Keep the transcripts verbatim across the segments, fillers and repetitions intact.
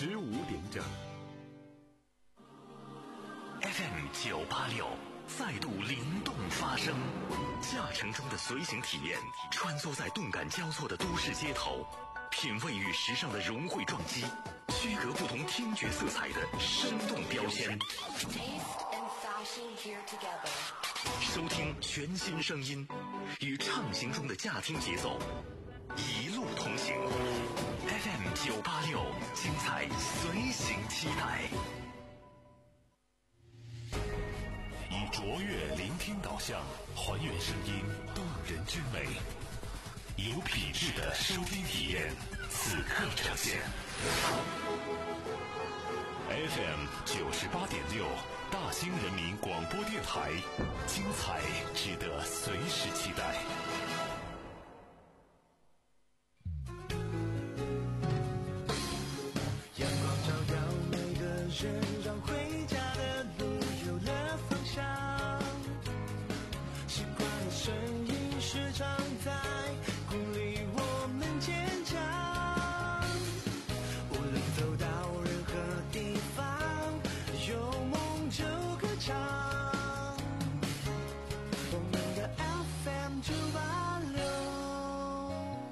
十五点整。 F M 九八六再度灵动发声，驾乘中的随行体验，穿梭在动感交错的都市街头，品味与时尚的融汇撞击，区隔不同听觉色彩的生动标签。收听全新声音，与畅行中的驾听节奏一路同行。F M 九八六，精彩随行期待。以卓越聆听导向，还原声音动人之美，有品质的收听体验，此刻呈现。F M 九十八点六，大兴人民广播电台，精彩值得随时期待。 阳光照耀每个人，让回家的路有了方向。习惯的声音时常在鼓励我们坚强。无论走到任何地方，有梦就歌唱。我们的 F M 九八六。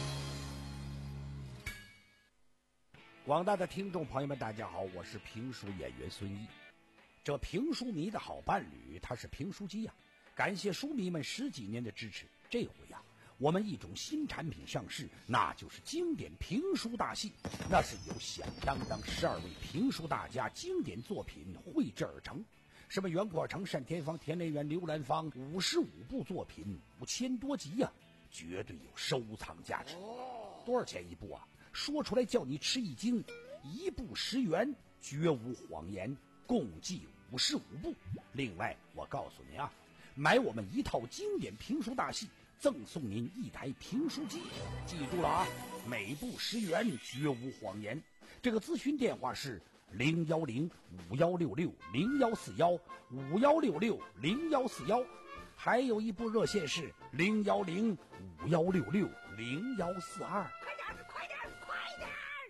广大的听众朋友们，大家好，我是评书演员孙毅。这评书迷的好伴侣，他是评书机呀、啊。感谢书迷们十几年的支持，这回呀、啊，我们一种新产品上市，那就是经典评书大戏。那是由响当当十二位评书大家经典作品绘制而成，什么袁阔成、单田芳、田连元、刘兰芳，五十五部作品，五千多集呀、啊，绝对有收藏价值。多少钱一部啊？说出来叫你吃一惊，一部十元，绝无谎言，共计五十五部。另外，我告诉您啊，买我们一套经典评书大戏，赠送您一台评书机。记住了啊，每部十元，绝无谎言。这个咨询电话是零幺零五幺六六零幺四幺五幺六六零幺四幺，还有一部热线是零幺零五幺六六零幺四二。 快点，快点，快点！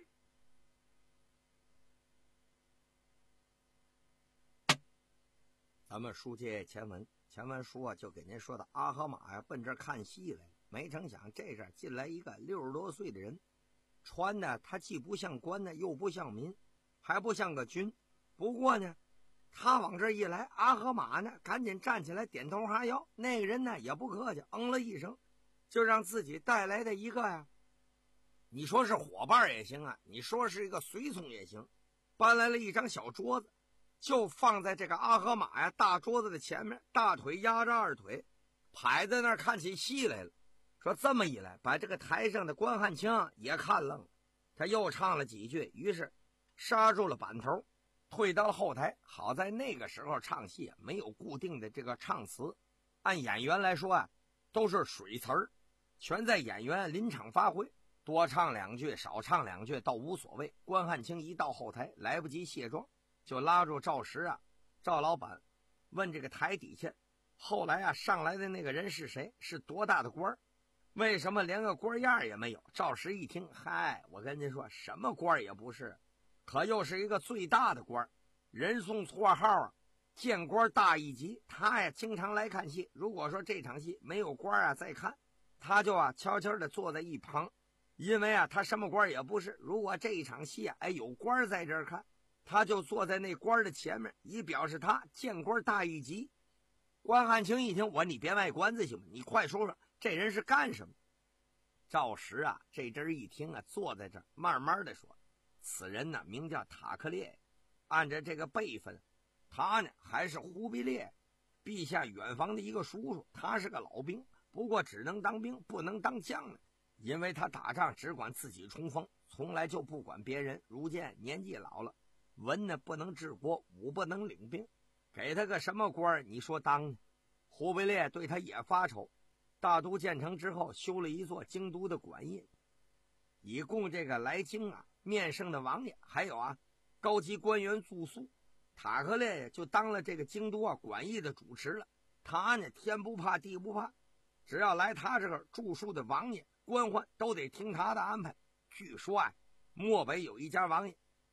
咱们书接前文，前文书啊就给您说到阿合马呀奔这儿看戏来了，没成想这阵进来一个六十多岁的人，穿的他既不像官呢，又不像民，还不像个军。不过呢，他往这一来，阿合马呢赶紧站起来点头哈腰，那个人呢也不客气，嗯了一声，就让自己带来的一个呀，你说是伙伴也行啊，你说是一个随从也行，搬来了一张小桌子，就放在这个阿合马呀大桌子的前面，大腿压着二腿，排在那儿看起戏来了。说这么一来，把这个台上的关汉卿也看愣了，他又唱了几句，于是刹住了板头，退到了后台。好在那个时候唱戏啊没有固定的这个唱词，按演员来说啊都是水词儿，全在演员临场发挥，多唱两句少唱两句倒无所谓。关汉卿一到后台，来不及卸妆，就拉住赵石啊，赵老板问这个台底下后来啊上来的那个人是谁，是多大的官，为什么连个官样也没有？赵石一听，嗨，我跟您说，什么官也不是，可又是一个最大的官，人送绰号啊见官大一级。他呀经常来看戏，如果说这场戏没有官啊再看，他就啊悄悄的坐在一旁，因为啊他什么官也不是。如果这一场戏啊哎有官在这儿看，他就坐在那官的前面，以表示他见官大一级。关汉卿一听，我你别卖关子行吗？你快说说这人是干什么？赵石啊这阵一听啊，坐在这儿慢慢的说，此人呢名叫塔克列，按照这个辈分，他呢还是忽必烈陛下远房的一个叔叔，他是个老兵，不过只能当兵不能当将呢，因为他打仗只管自己冲锋，从来就不管别人。如今年纪老了，文呢不能治国，武不能领兵，给他个什么官你说当呢？忽必烈对他也发愁，大都建成之后修了一座京都的馆驿，以供这个来京啊面圣的王爷还有啊高级官员住宿。塔克列就当了这个京都啊馆驿的主持了。他呢天不怕地不怕，只要来他这个住宿的王爷官宦都得听他的安排。据说啊漠北有一家王爷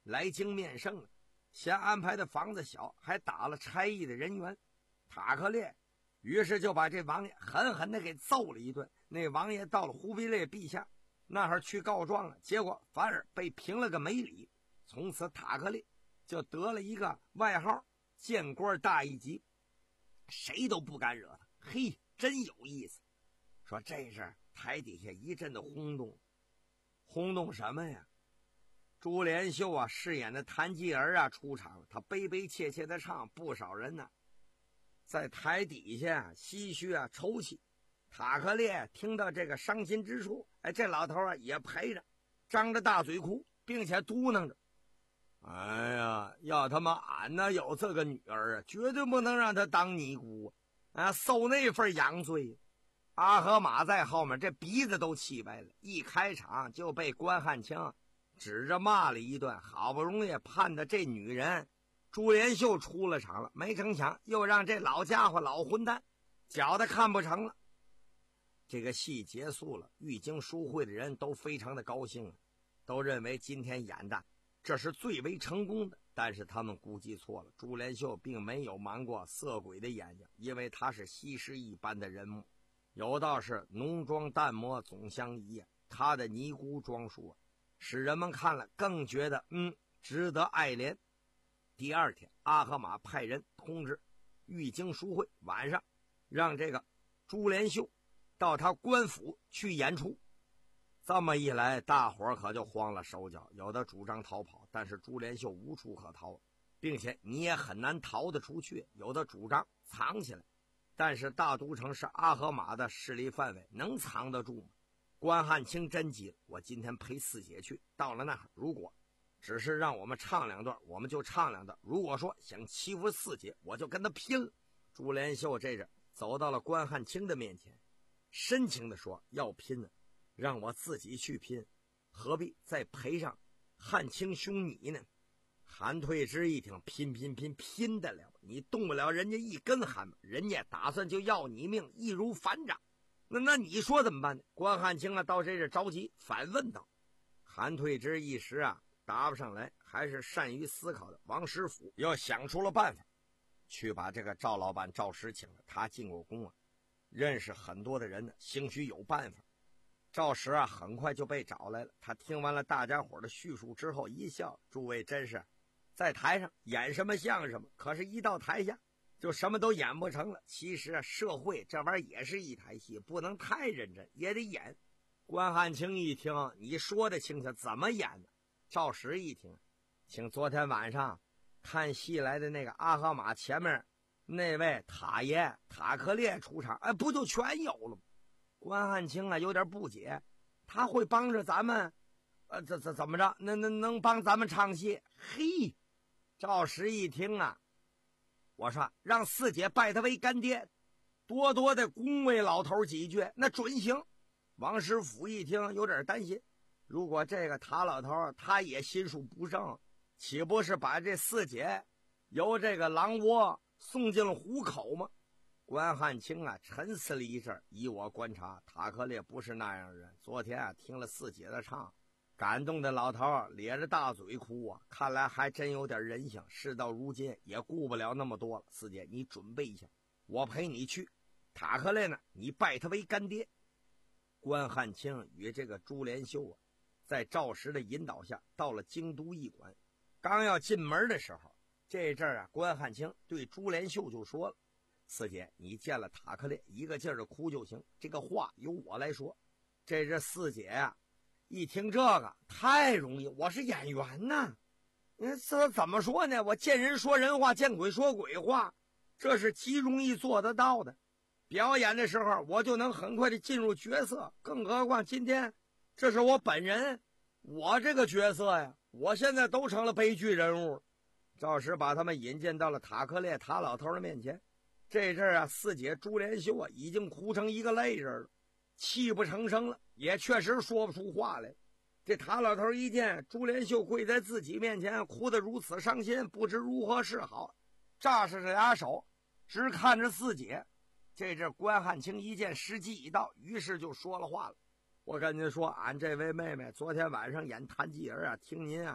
来京面圣了，先安排的房子小，还打了差役的人员。塔克烈于是就把这王爷狠狠地给揍了一顿。那王爷到了忽必烈陛下那儿去告状了，结果反而被评了个没理。从此塔克烈就得了一个外号，见官大一级，谁都不敢惹他。嘿，真有意思。说这是台底下一阵的轰动，轰动什么呀？朱连秀啊饰演的谭继儿啊出场了，他悲悲切切的唱，不少人呢、啊、在台底下唏嘘啊抽泣。塔克烈听到这个伤心之处，哎，这老头啊也陪着，张着大嘴哭，并且嘟囔着：哎呀，要他妈俺呢有这个女儿啊，绝对不能让她当尼姑啊，受那份洋罪。阿合马在后面，这鼻子都气歪了，一开场就被关汉卿指着骂了一顿，好不容易盼的这女人朱连秀出了场了，没成想又让这老家伙老混蛋搅得看不成了。这个戏结束了，玉京书会的人都非常的高兴，都认为今天演的这是最为成功的。但是他们估计错了，朱连秀并没有瞒过色鬼的眼睛，因为他是西施一般的人物，有道是浓妆淡抹总相宜啊，他的尼姑装束啊使人们看了更觉得嗯值得爱怜。第二天，阿合马派人通知玉京书会，晚上让这个朱连秀到他官府去演出。这么一来，大伙儿可就慌了手脚，有的主张逃跑，但是朱连秀无处可逃，并且你也很难逃得出去。有的主张藏起来，但是大都城是阿合马的势力范围，能藏得住吗？关汉卿真急了，我今天陪四姐去，到了那儿，如果只是让我们唱两段，我们就唱两段；如果说想欺负四姐，我就跟他拼了。朱连秀这着走到了关汉卿的面前，深情地说：要拼呢，让我自己去拼，何必再赔上汉卿兄你呢？韩退之一听，拼拼拼拼得了，你动不了人家一根汗毛，人家打算就要你命，易如反掌。那那你说怎么办呢？关汉卿啊到这是着急，反问道。韩退之一时啊答不上来，还是善于思考的王师傅又想出了办法，去把这个赵老板赵石请了。他进过宫啊，认识很多的人呢，兴许有办法。赵石啊很快就被找来了，他听完了大家伙的叙述之后一笑：诸位真是在台上演什么像什么，可是一到台下就什么都演不成了。其实啊社会这玩意儿也是一台戏，不能太认真，也得演。关汉卿一听，你说的清楚，怎么演呢？赵石一听，请昨天晚上看戏来的那个阿合马前面那位塔爷塔克烈出场，哎，不就全有了吗？关汉卿啊有点不解，他会帮着咱们呃怎怎怎么着，那那能帮咱们唱戏？嘿，赵石一听啊，我说让四姐拜他为干爹，多多的恭维老头几句，那准行。王师傅一听有点担心，如果这个塔老头他也心术不正，岂不是把这四姐由这个狼窝送进了虎口吗？关汉卿啊沉思了一阵，以我观察，塔克烈不是那样的人。昨天啊听了四姐的唱，感动的老头咧着大嘴哭啊，看来还真有点人性。事到如今也顾不了那么多了，四姐你准备一下，我陪你去。塔克烈呢，你拜他为干爹。关汉卿与这个朱连秀啊，在赵石的引导下到了京都驿馆。刚要进门的时候，这阵儿啊，关汉卿对朱连秀就说了：四姐，你见了塔克烈，一个劲儿的哭就行，这个话由我来说。这是四姐啊，一听这个太容易，我是演员呢，这怎么说呢？我见人说人话，见鬼说鬼话，这是极容易做得到的。表演的时候我就能很快的进入角色，更何况今天这是我本人，我这个角色呀，我现在都成了悲剧人物。赵石把他们引荐到了塔克烈塔老头的面前。这阵儿啊，四姐朱连秀啊已经哭成一个泪人了，泣不成声了，也确实说不出话来。这塔老头一见朱连秀跪在自己面前，哭得如此伤心，不知如何是好，炸着这俩手直看着四姐。这阵关汉卿一见时机已到，于是就说了话了：我跟您说，俺这位妹妹昨天晚上演谭继儿啊，听您啊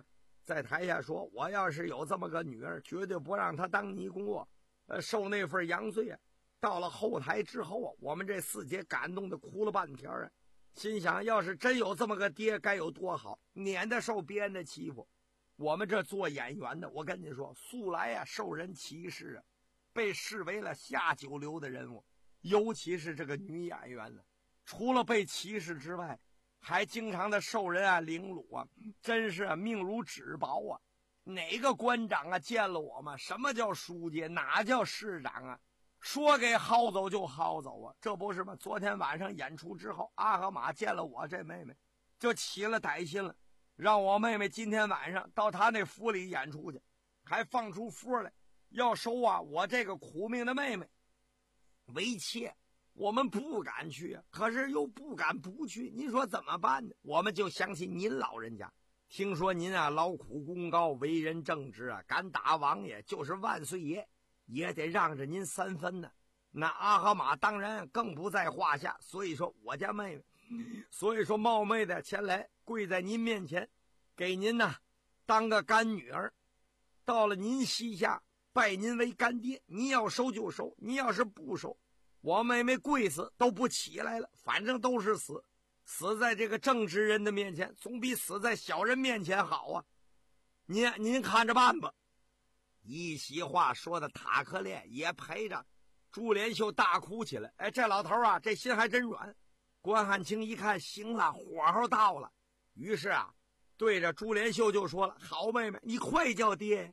在台下说，我要是有这么个女儿，绝对不让她当尼姑，呃，受那份洋罪啊。到了后台之后啊，我们这四姐感动的哭了半天啊，心想要是真有这么个爹该有多好，免得受别人的欺负。我们这做演员的，我跟你说，素来啊受人歧视啊，被视为了下九流的人物，尤其是这个女演员呢，除了被歧视之外，还经常的受人啊凌辱啊，真是命如纸薄啊。哪个官长啊见了我们，什么叫书记，哪叫市长啊，说给薅走就薅走啊，这不是吗？昨天晚上演出之后，阿合马见了我这妹妹，就起了歹心了，让我妹妹今天晚上到他那府里演出去，还放出佛来，要收啊我这个苦命的妹妹为妾。我们不敢去啊，可是又不敢不去，您说怎么办呢？我们就想起您老人家，听说您啊劳苦功高，为人正直啊，敢打王爷就是万岁爷也得让着您三分呢。那阿合马当然更不在话下，所以说我家妹妹，所以说冒昧的前来跪在您面前，给您呢当个干女儿，到了您膝下拜您为干爹，您要收就收，您要是不收，我妹妹跪死都不起来了，反正都是死，死在这个正直人的面前，总比死在小人面前好啊。您您看着办吧。一席话说的塔克烈也陪着朱连秀大哭起来。哎，这老头啊，这心还真软。关汉卿一看，行了，火候到了，于是啊，对着朱连秀就说了：“好妹妹，你快叫爹，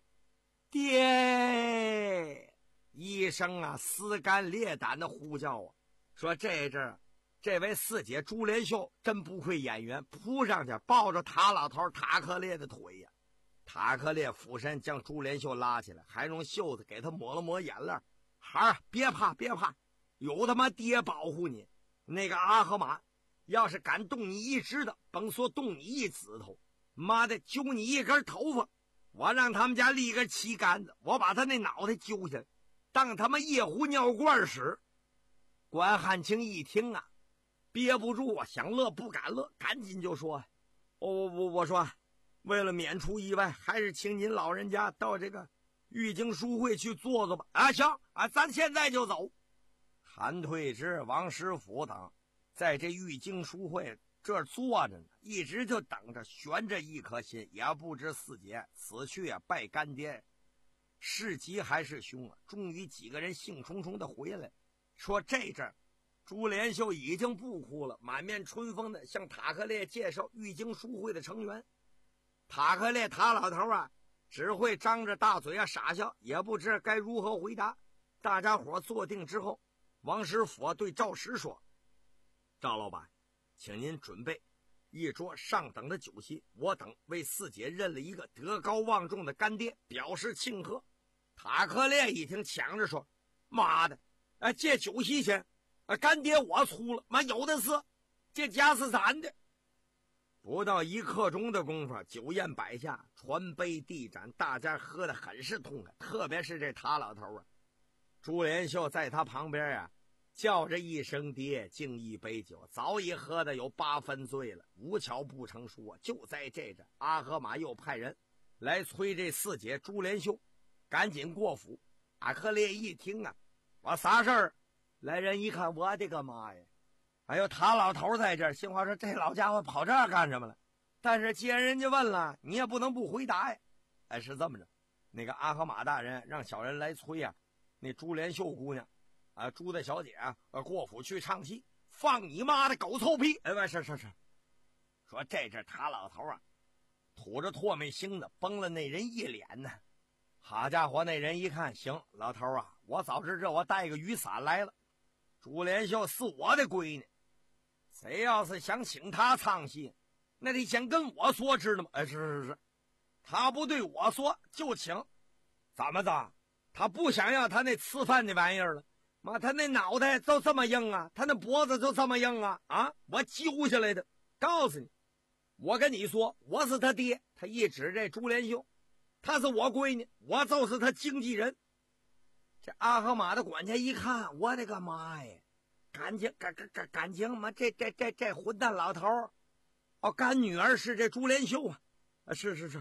爹！”一声啊撕肝裂胆的呼叫啊，说这阵这位四姐朱连秀真不愧演员，扑上去抱着塔老头塔克烈的腿呀、啊。塔克烈俯身将朱连秀拉起来，还用袖子给他抹了抹眼泪。孩儿，别怕别怕，有他妈爹保护你。那个阿合马要是敢动你一指头，甭说动你一指头，妈的揪你一根头发，我让他们家立个旗杆子，我把他那脑袋揪下来当他妈夜壶尿罐使。关汉卿一听啊，憋不住啊，想乐不敢乐，赶紧就说：“我我我我说，为了免除意外，还是请您老人家到这个玉京书会去坐坐吧。”啊，行啊，咱现在就走。韩退之、王师傅等在这玉京书会这儿坐着呢，一直就等着，悬着一颗心，也不知四姐此去啊拜干爹是吉还是凶啊。终于几个人兴冲冲的回来，说这阵朱连秀已经不哭了，满面春风的向塔克烈介绍玉京书会的成员。塔克烈塔老头啊，只会张着大嘴啊傻笑，也不知该如何回答。大家伙坐定之后，王师傅对赵石说：“赵老板，请您准备一桌上等的酒席，我等为四姐认了一个德高望重的干爹，表示庆贺。”塔克烈一听，抢着说：“妈的，哎，这酒席钱，啊，干爹我出了，妈有的是，这家是咱的。”不到一刻钟的功夫，酒宴摆下，传杯递盏，大家喝得很是痛快，特别是这塔老头啊。朱连秀在他旁边啊，叫着一声爹，敬一杯酒，早已喝得有八分醉了。无巧不成书啊，就在这阵，阿合马又派人来催这四姐朱连秀赶紧过府。塔克烈一听啊，我啥事儿？来人一看，我的个妈呀！哎呦，塔老头在这儿，心话说这老家伙跑这儿干什么了？但是既然人家问了，你也不能不回答呀。哎，是这么着，那个阿合马大人让小人来催啊，那朱连秀姑娘啊，朱大小姐啊，过府去唱戏，放你妈的狗臭屁！哎，是是是，说这阵塔老头啊，吐着唾沫星子崩了那人一脸呢。好家伙，那人一看，行，老头啊，我早知这我带个雨伞来了。朱连秀是我的闺女，谁要是想请他唱戏，那得先跟我说，知道吗？哎，是是是，他不对我说就请，怎么着？他不想要他那吃饭的玩意儿了？妈，他那脑袋就这么硬啊，他那脖子就这么硬啊！啊，我揪下来的。告诉你，我跟你说，我是他爹。他一指这朱连秀，他是我闺女，我就是他经纪人。这阿合马的管家一看，我的个妈呀！感情感感感感情嘛，这这这这混蛋老头儿，哦，干女儿是这朱连秀啊！啊，是是是，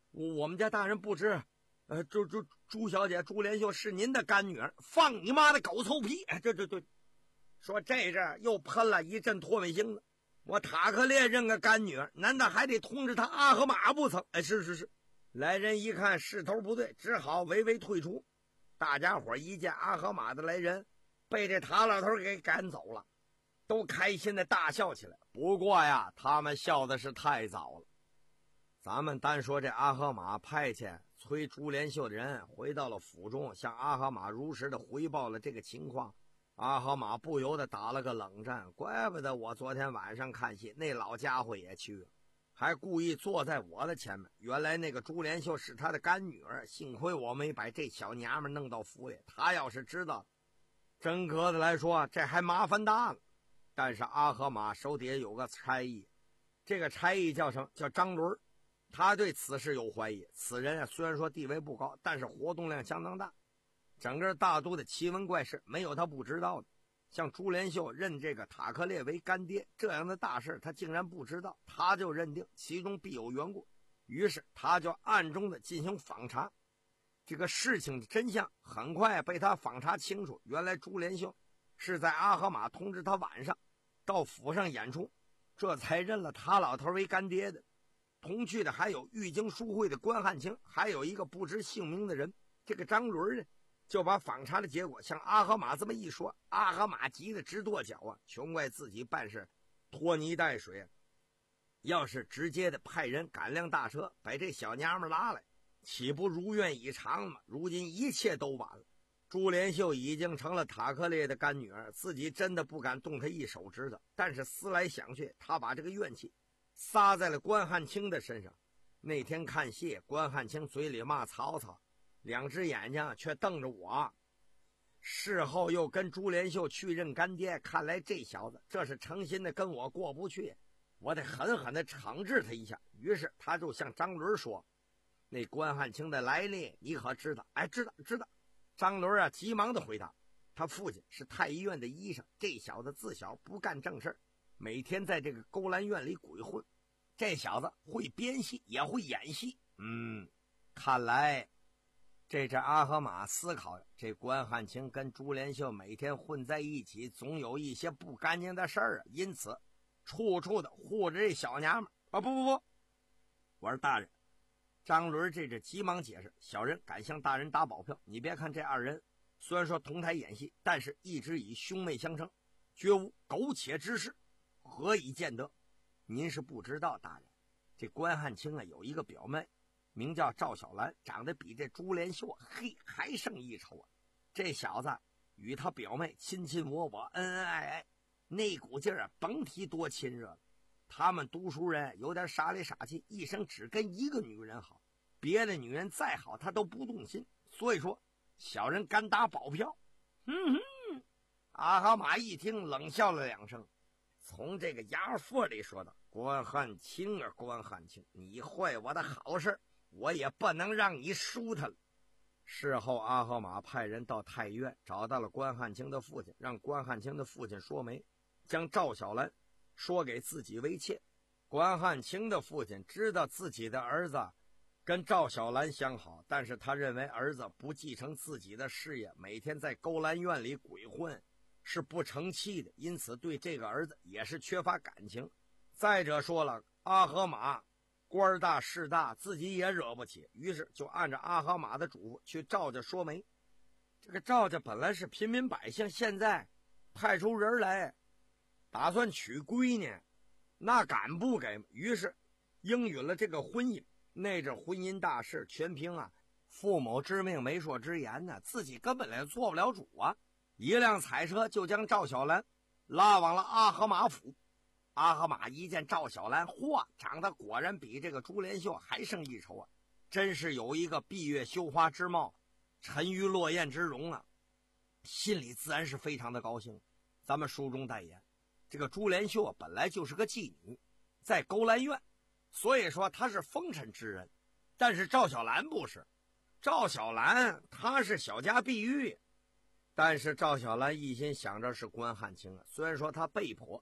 我我们家大人不知，呃，朱朱朱小姐朱连秀是您的干女儿，放你妈的狗臭屁！哎，这这这，说这阵又喷了一阵唾沫星子。我塔克列认个干女儿，难道还得通知他阿合马不成？哎，是是是。来人一看势头不对，只好微微退出。大家伙一见阿合马的来人被这塔老头给赶走了，都开心的大笑起来。不过呀，他们笑的是太早了。咱们单说这阿合马派遣催朱连秀的人回到了府中，向阿合马如实的回报了这个情况。阿合马不由得打了个冷战，怪不得我昨天晚上看戏，那老家伙也去了，还故意坐在我的前面。原来那个朱连秀是他的干女儿，幸亏我没把这小娘们弄到府里，他要是知道，真格的来说，这还麻烦大了。但是阿合马手底下有个差役，这个差役叫什么？叫张伦。他对此事有怀疑，此人啊虽然说地位不高，但是活动量相当大。整个大都的奇闻怪事没有他不知道的，像朱连秀认这个塔克列为干爹这样的大事他竟然不知道，他就认定其中必有缘故，于是他就暗中的进行访查。这个事情的真相很快被他访查清楚，原来朱连秀是在阿合马通知他晚上到府上演出，这才认了他老头为干爹的。同去的还有玉京书会的关汉卿，还有一个不知姓名的人。这个张伦呢就把访查的结果向阿合马这么一说，阿合马急得直跺脚啊，全怪自己办事拖泥带水，要是直接的派人赶辆大车把这小娘们拉来，岂不如愿以偿吗？如今一切都晚了。朱连秀已经成了塔克列的干女儿，自己真的不敢动她一手指头，但是思来想去，他把这个怨气撒在了关汉卿的身上。那天看戏，关汉卿嘴里骂曹操，两只眼睛却瞪着我，事后又跟朱连秀去认干爹，看来这小子这是诚心的跟我过不去，我得狠狠的惩治他一下。于是他就向张伦说，那关汉卿的来历你可知道？哎，知道知道。张伦啊急忙的回答，他父亲是太医院的医生，这小子自小不干正事，每天在这个勾栏院里鬼混，这小子会编戏也会演戏。嗯，看来这阵阿合马思考，这关汉卿跟朱连秀每天混在一起，总有一些不干净的事儿啊，因此处处的护着这小娘们啊！不不不，我说大人。张伦这阵急忙解释，小人敢向大人打保票，你别看这二人虽然说同台演戏，但是一直以兄妹相称，绝无苟且之事，何以见得？您是不知道，大人，这关汉卿啊有一个表妹名叫赵小兰，长得比这朱连秀嘿还胜一筹啊。这小子与他表妹亲亲我我，恩恩爱爱，那股劲儿啊甭提多亲热了。他们读书人有点傻里傻气，一生只跟一个女人好，别的女人再好他都不动心，所以说小人敢打保票。嗯哼，阿合马一听冷笑了两声，从这个牙缝里说道，关汉卿啊关汉卿，你坏我的好事，我也不能让你输他了。事后阿合马派人到太医院找到了关汉卿的父亲，让关汉卿的父亲说媒，将赵小兰说给自己为妾。关汉卿的父亲知道自己的儿子跟赵小兰相好，但是他认为儿子不继承自己的事业，每天在勾栏院里鬼混是不成器的，因此对这个儿子也是缺乏感情。再者说了，阿合马官大势大，自己也惹不起，于是就按照阿合马的嘱咐去赵家说媒。这个赵家本来是平民百姓，现在派出人来打算娶闺女，那敢不给？于是应允了这个婚姻。那阵婚姻大事全凭啊父母之命媒妁之言呢，自己根本也做不了主啊。一辆彩车就将赵小兰拉往了阿合马府。阿合马一见赵小兰，嚯，长得果然比这个朱连秀还胜一筹啊，真是有一个闭月羞花之貌，沉鱼落雁之容啊，心里自然是非常的高兴。咱们书中代言，这个朱连秀本来就是个妓女，在勾栏院，所以说她是风尘之人。但是赵小兰不是，赵小兰她是小家碧玉。但是赵小兰一心想着是关汉卿啊，虽然说她被迫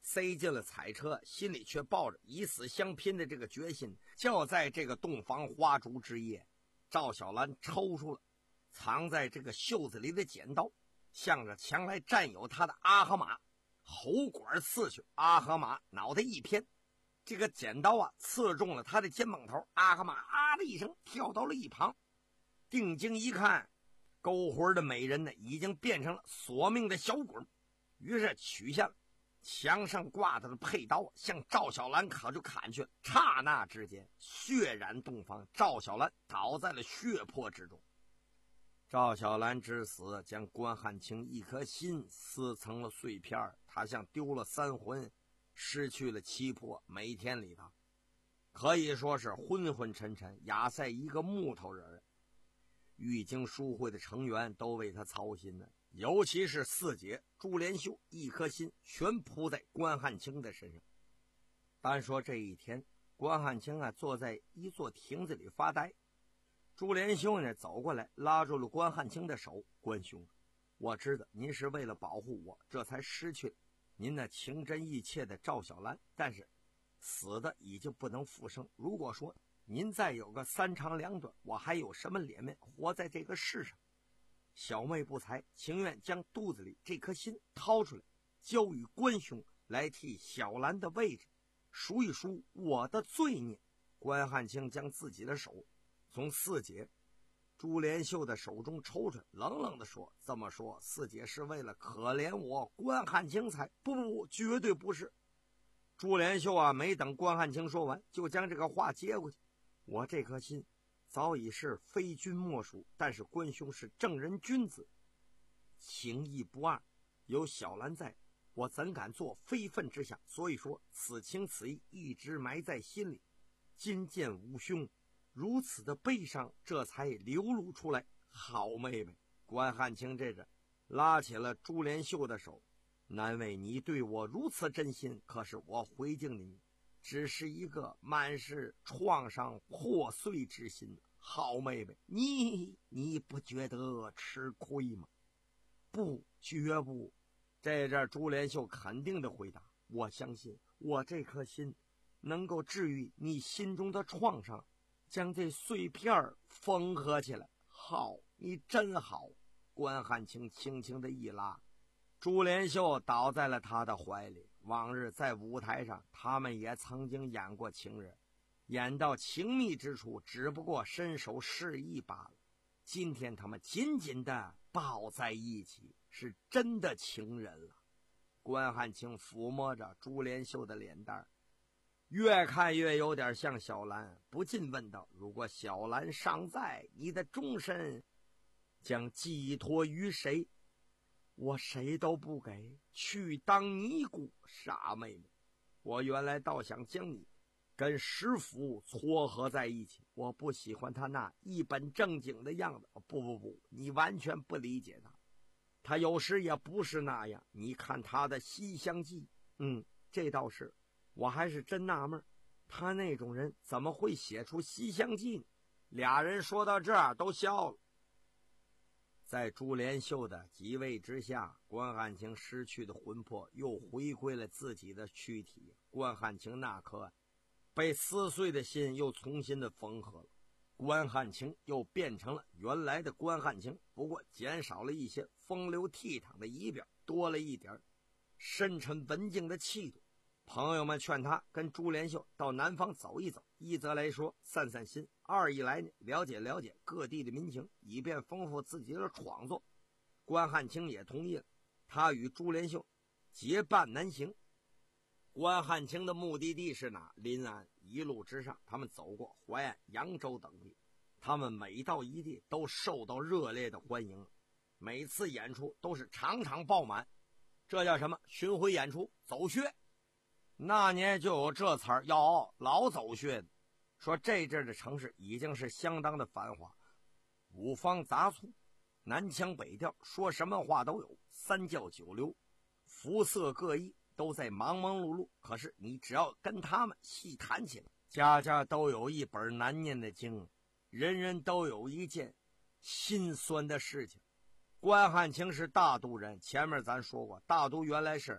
塞进了彩车，心里却抱着以死相拼的这个决心。就在这个洞房花烛之夜，赵小兰抽出了藏在这个袖子里的剪刀，向着墙来占有他的阿合马喉管刺去。阿合马脑袋一偏，这个剪刀啊刺中了他的肩膀头，阿合马啊的一声跳到了一旁。定睛一看，勾魂的美人呢已经变成了索命的小鬼，于是取下了墙上挂着的佩刀，向赵小兰可就砍去了。刹那之间，血染洞房，赵小兰倒在了血泊之中。赵小兰之死，将关汉卿一颗心撕成了碎片，他像丢了三魂，失去了七魄，每天里头可以说是昏昏沉沉，压在一个木头人。玉京书会的成员都为他操心呢，尤其是四姐朱连秀，一颗心全扑在关汉卿的身上。单说这一天，关汉卿啊坐在一座亭子里发呆，朱连秀呢走过来拉住了关汉卿的手，关兄，我知道您是为了保护我，这才失去了您那情真意切的赵小兰，但是死的已经不能复生，如果说您再有个三长两短，我还有什么脸面活在这个世上？小妹不才，情愿将肚子里这颗心掏出来，交与关兄来替小兰的位置赎一赎我的罪孽。关汉卿将自己的手从四姐朱连秀的手中抽出来，冷冷地说：“这么说，四姐是为了可怜我关汉卿才？不不不，绝对不是。”朱连秀啊，没等关汉卿说完，就将这个话接过去。我这颗心早已是非君莫属，但是关兄是正人君子，情义不二，有小兰在，我怎敢做非分之想？所以说此情此义一直埋在心里，今见吾兄如此的悲伤，这才流露出来。好妹妹，关汉卿这着拉起了朱连秀的手，难为你对我如此真心，可是我回敬你只是一个满是创伤破碎之心。好妹妹，你你不觉得吃亏吗？不，绝不。这阵朱连秀肯定的回答：我相信我这颗心能够治愈你心中的创伤，将这碎片缝合起来。好，你真好。关汉卿轻轻的一拉，朱连秀倒在了他的怀里。往日在舞台上，他们也曾经演过情人，演到情密之处，只不过伸手示意罢了。今天他们紧紧的抱在一起，是真的情人了。关汉卿抚摸着朱连秀的脸蛋，越看越有点像小兰，不禁问道：如果小兰尚在，你的终身将寄托于谁？我谁都不给，去当尼姑。傻妹妹，我原来倒想将你跟师傅撮合在一起，我不喜欢他那一本正经的样子。不不不，你完全不理解他，他有时也不是那样。你看他的《西厢记》，嗯，这倒是，我还是真纳闷，他那种人怎么会写出《西厢记》呢？俩人说到这儿都笑了。在朱连秀的即位之下，关汉卿失去的魂魄又回归了自己的躯体，关汉卿那颗被撕碎的心又重新的缝合了，关汉卿又变成了原来的关汉卿，不过减少了一些风流倜傥的仪表，多了一点深沉文静的气度。朋友们劝他跟朱连秀到南方走一走，一则来说散散心，二一来呢了解了解各地的民情，以便丰富自己的创作。关汉卿也同意了，他与朱连秀结伴南行。关汉卿的目的地是哪？临安。一路之上，他们走过淮安、扬州等地，他们每到一地都受到热烈的欢迎，每次演出都是场场爆满。这叫什么？巡回演出，走穴。那年就有这词儿，要老走穴的，说这阵的城市已经是相当的繁华，五方杂处，南腔北调，说什么话都有，三教九流，肤色各异，都在忙忙碌碌。可是你只要跟他们细谈起来，家家都有一本难念的经，人人都有一件心酸的事情。关汉卿是大都人，前面咱说过，大都原来是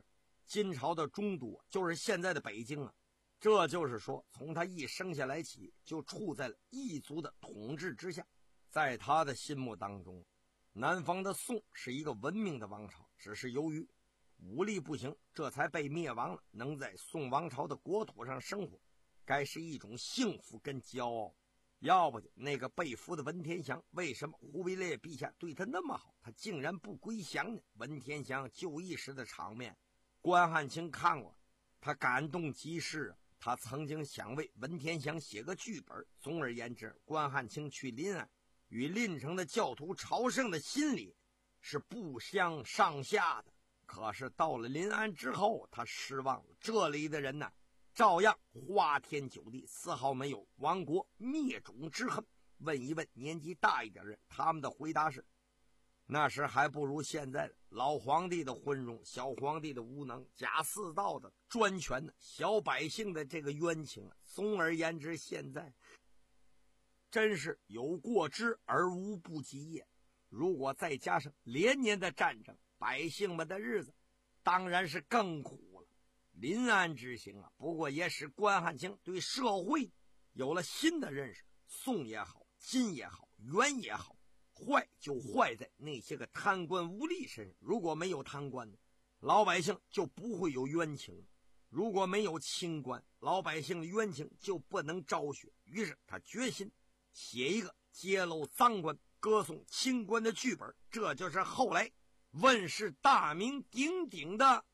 金朝的中都就是现在的北京啊。这就是说，从他一生下来起，就处在了异族的统治之下。在他的心目当中，南方的宋是一个文明的王朝，只是由于武力不行，这才被灭亡了。能在宋王朝的国土上生活，该是一种幸福跟骄傲。要不就那个被俘的文天祥，为什么忽必烈陛下对他那么好，他竟然不归降呢？文天祥就义时的场面，关汉卿看过，他感动极逝啊。他曾经想为文天祥写个剧本。总而言之，关汉卿去临安与临城的教徒朝圣的心理是不相上下的。可是到了临安之后，他失望了。这里的人呢，照样花天酒地，丝毫没有亡国灭种之恨。问一问年纪大一点人，他们的回答是，那时还不如现在的老皇帝的昏庸，小皇帝的无能，贾似道的专权，小百姓的这个冤情啊。总而言之，现在真是有过之而无不及也。如果再加上连年的战争，百姓们的日子当然是更苦了。临安之行啊，不过也使关汉卿对社会有了新的认识。宋也好，金也好，元也好，坏就坏在那些个贪官污吏身上。如果没有贪官呢，老百姓就不会有冤情；如果没有清官，老百姓的冤情就不能昭雪。于是他决心写一个揭露赃官、歌颂清官的剧本，这就是后来问世大名鼎鼎的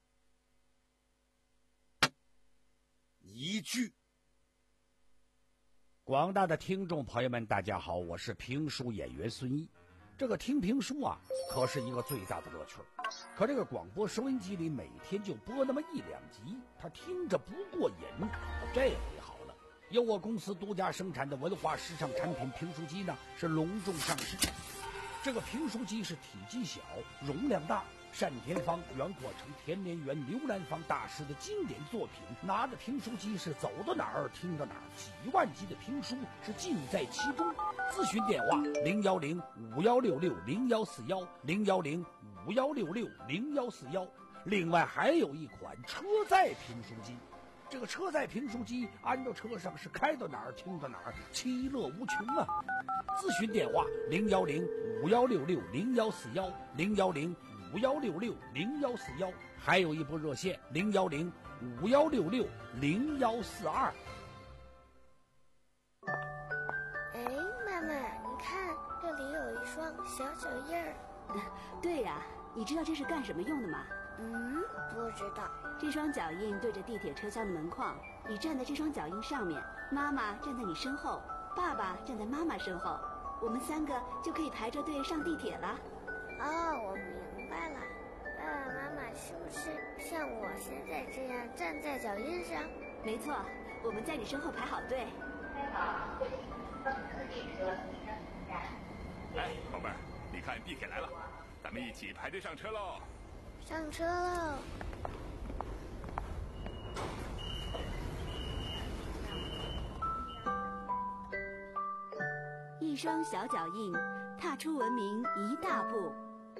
一句。 广大的听众朋友们，大家好，我是评书演员孙一。这个听评书啊，可是一个最大的乐趣。可这个广播收音机里每天就播那么一两集，他听着不过瘾。这回好了，由我公司独家生产的文化时尚产品评书机呢，是隆重上市。这个评书机是体积小，容量大，单田芳、袁阔成、田连元、刘兰芳大师的经典作品。拿着评书机是走到哪儿听到哪儿，几万集的评书是尽在其中。咨询电话零幺零五幺六六零幺四幺零幺零五幺六六零幺四幺。另外还有一款车载评书机，这个车载评书机安到车上是开到哪儿听到哪儿，其乐无穷啊！咨询电话零幺零五幺六六零幺四幺零幺零五幺六六零幺四幺，还有一部热线零幺零五幺六六零幺四二。 哎，妈妈，你看这里有一双小脚印儿。 对呀、啊，你知道这是干什么用的吗？ 嗯，不知道。 这双脚印对着地铁车厢的门框，你站在这双脚印上面，妈妈站在你身后，爸爸站在妈妈身后，我们三个就可以排着队上地铁了。 哦，我明白了。爸爸妈妈是不是像我现在这样站在脚印上？ 没错，我们在你身后排好队。 哎，宝贝儿，你看地铁来了，咱们一起排队上车喽！ 上车喽！ 一双小脚印，踏出文明一大步。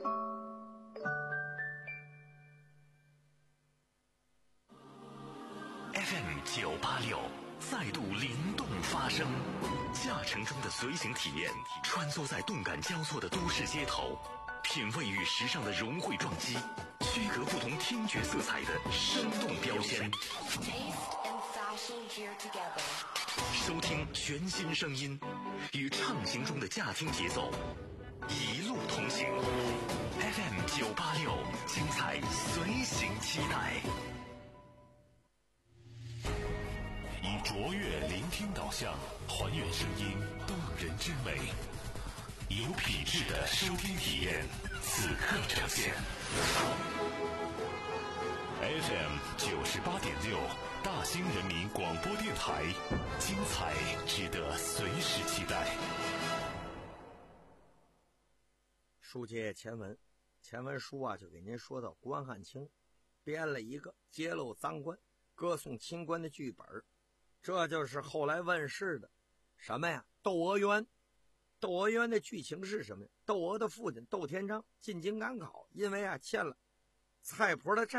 F M 九八六再度灵动发声，驾乘中的随行体验，穿梭在动感交错的都市街头，品味与时尚的融汇撞击，区隔不同听觉色彩的生动标签。收听全新声音，与畅行中的驾听节奏，一路同行。F M 九八六，精彩随行期待。 以卓越聆听导向，还原声音动人之美，有品质的收听体验，此刻呈现。F M 九十八点六，大兴人民广播电台，精彩值得随时期待。 书接前文，前文书啊就给您说到关汉卿编了一个揭露赃官、歌颂清官的剧本，这就是后来问世的什么呀？窦娥冤。窦娥冤的剧情是什么呀？窦娥的父亲窦天章进京赶考，因为啊欠了蔡婆的债，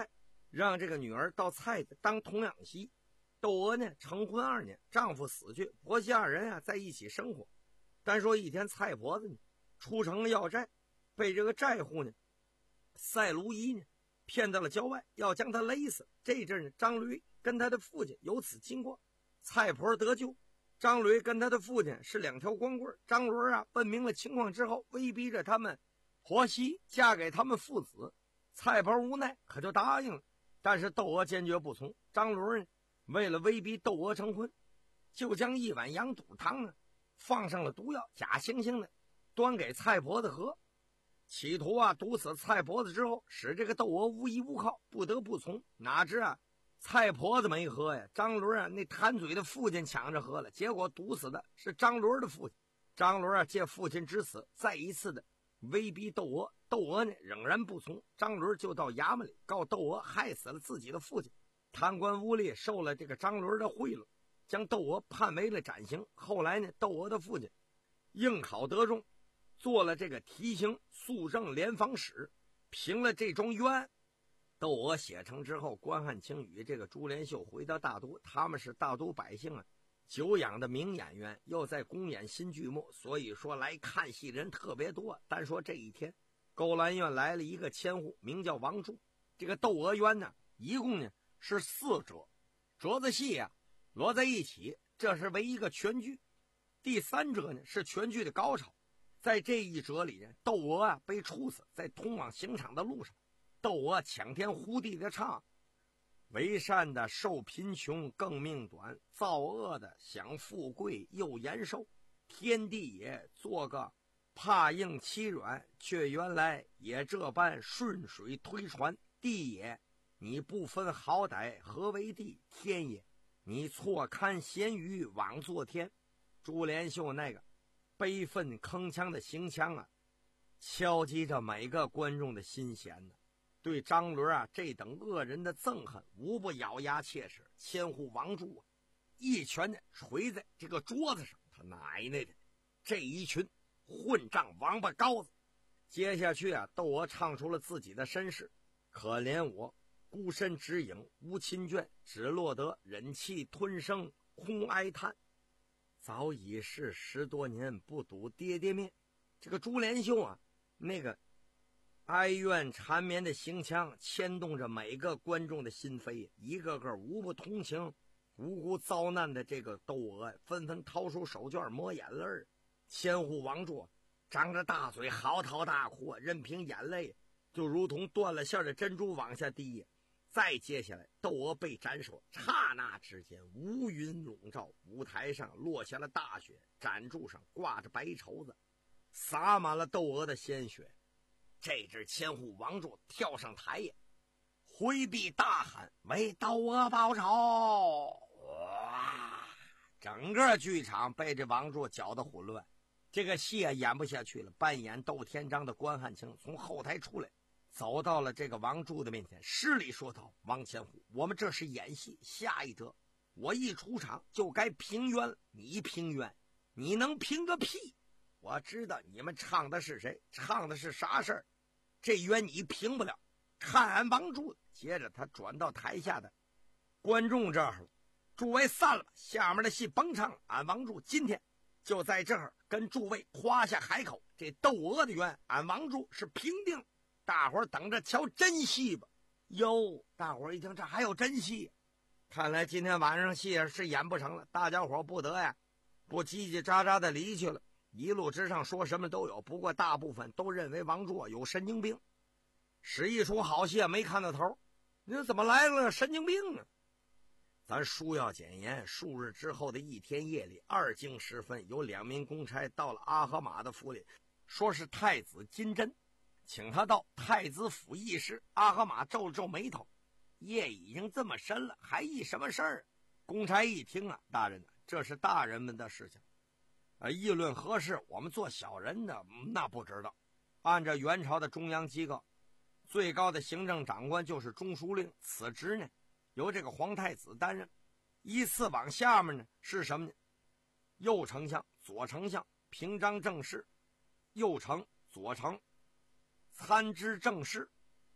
让这个女儿到蔡家当童养媳。窦娥呢成婚二年，丈夫死去，婆媳二人啊在一起生活。单说一天，蔡婆子呢出城要债，被这个债户呢赛卢仪呢骗到了郊外，要将他勒死。这阵呢，张驴跟他的父亲由此经过，蔡婆得救。张驴跟他的父亲是两条光棍，张驴啊问明了情况之后，威逼着他们婆媳嫁给他们父子。蔡婆无奈，可就答应了。但是窦娥坚决不从。张驴呢为了威逼窦娥成婚，就将一碗羊肚汤呢放上了毒药，假惺惺的端给蔡婆子喝，企图啊毒死蔡婆子之后，使这个窦娥无依无靠，不得不从。哪知啊蔡婆子没喝呀，张驴啊那贪嘴的父亲抢着喝了，结果毒死的是张驴的父亲。张驴啊借父亲之死，再一次的威逼窦娥，窦娥呢仍然不从，张驴就到衙门里告窦娥害死了自己的父亲。贪官污吏受了这个张驴的贿赂，将窦娥判为了斩刑。后来呢，窦娥的父亲应考得中，做了这个提刑肃正联防使，平了这桩冤案。窦娥写成之后，关汉卿与这个朱连秀回到大都，他们是大都百姓啊，久仰的名演员，又在公演新剧目，所以说来看戏人特别多。单说这一天，勾栏院来了一个千户，名叫王柱。这个窦娥冤呢，一共呢是四折，折子戏啊摞在一起，这是为一个全剧。第三折呢是全剧的高潮，在这一折里呢，窦娥啊被处死在通往刑场的路上。窦娥抢天呼地的唱，为善的受贫穷更命短，造恶的享富贵又延寿。天地也做个怕硬欺软，却原来也这般顺水推船。地也你不分好歹何为地，天也你错看咸鱼枉作天。朱连秀那个悲愤铿锵的行腔啊，敲击着每个观众的心弦呢。对张驴啊这等恶人的憎恨，无不咬牙切齿。千户王柱啊，一拳呢捶在这个桌子上，他奶奶的，这一群混账王八羔子！接下去啊，窦娥唱出了自己的身世：可怜我孤身只影无亲眷，只落得忍气吞声空哀叹。早已是十多年不睹爹爹面。这个朱连秀啊，那个哀怨缠绵的行腔牵动着每个观众的心扉，一个个无不同情无辜遭难的这个窦娥，纷纷掏出手绢抹眼泪。千户王柱张着大嘴嚎啕大哭，任凭眼泪就如同断了线的珍珠往下滴。再接下来，窦娥被斩首，刹那之间乌云笼罩，舞台上落下了大雪，展柱上挂着白绸子，洒满了窦娥的鲜血。这只千户王柱跳上台也，挥臂大喊：“为窦娥报仇！”哇！整个剧场被这王柱搅得混乱，这个戏啊演不下去了。扮演窦天章的关汉卿从后台出来，走到了这个王柱的面前，施礼说道：“王千户，我们这是演戏，下一折我一出场就该平冤了。你平冤，你能平个屁！我知道你们唱的是谁，唱的是啥事儿，这冤你平不了。看俺王柱！”接着他转到台下的观众这儿了：“诸位散了吧，下面的戏甭唱了。俺王柱今天就在这儿跟诸位夸下海口，这窦娥的冤，俺王柱是平定。大伙儿等着瞧真戏吧！”哟，大伙儿一听这还有真戏，看来今天晚上戏是演不成了。大家伙不得呀，不叽叽喳喳的离去了。一路之上说什么都有，不过大部分都认为王柱有神经病，使一出好戏没看到头。你怎么来了神经病啊？咱书要简言，数日之后的一天夜里，二更时分，有两名公差到了阿合马的府里，说是太子金针，请他到太子府议事。阿合马皱了皱眉头，夜已经这么深了，还议什么事儿？公差一听啊，大人，这是大人们的事情，呃，议论何事，我们做小人的那不知道。按照元朝的中央机构，最高的行政长官就是中书令，此职呢由这个皇太子担任。依次往下面呢是什么呢？右丞相、左丞相、平章政事、右丞、左丞、参知政事、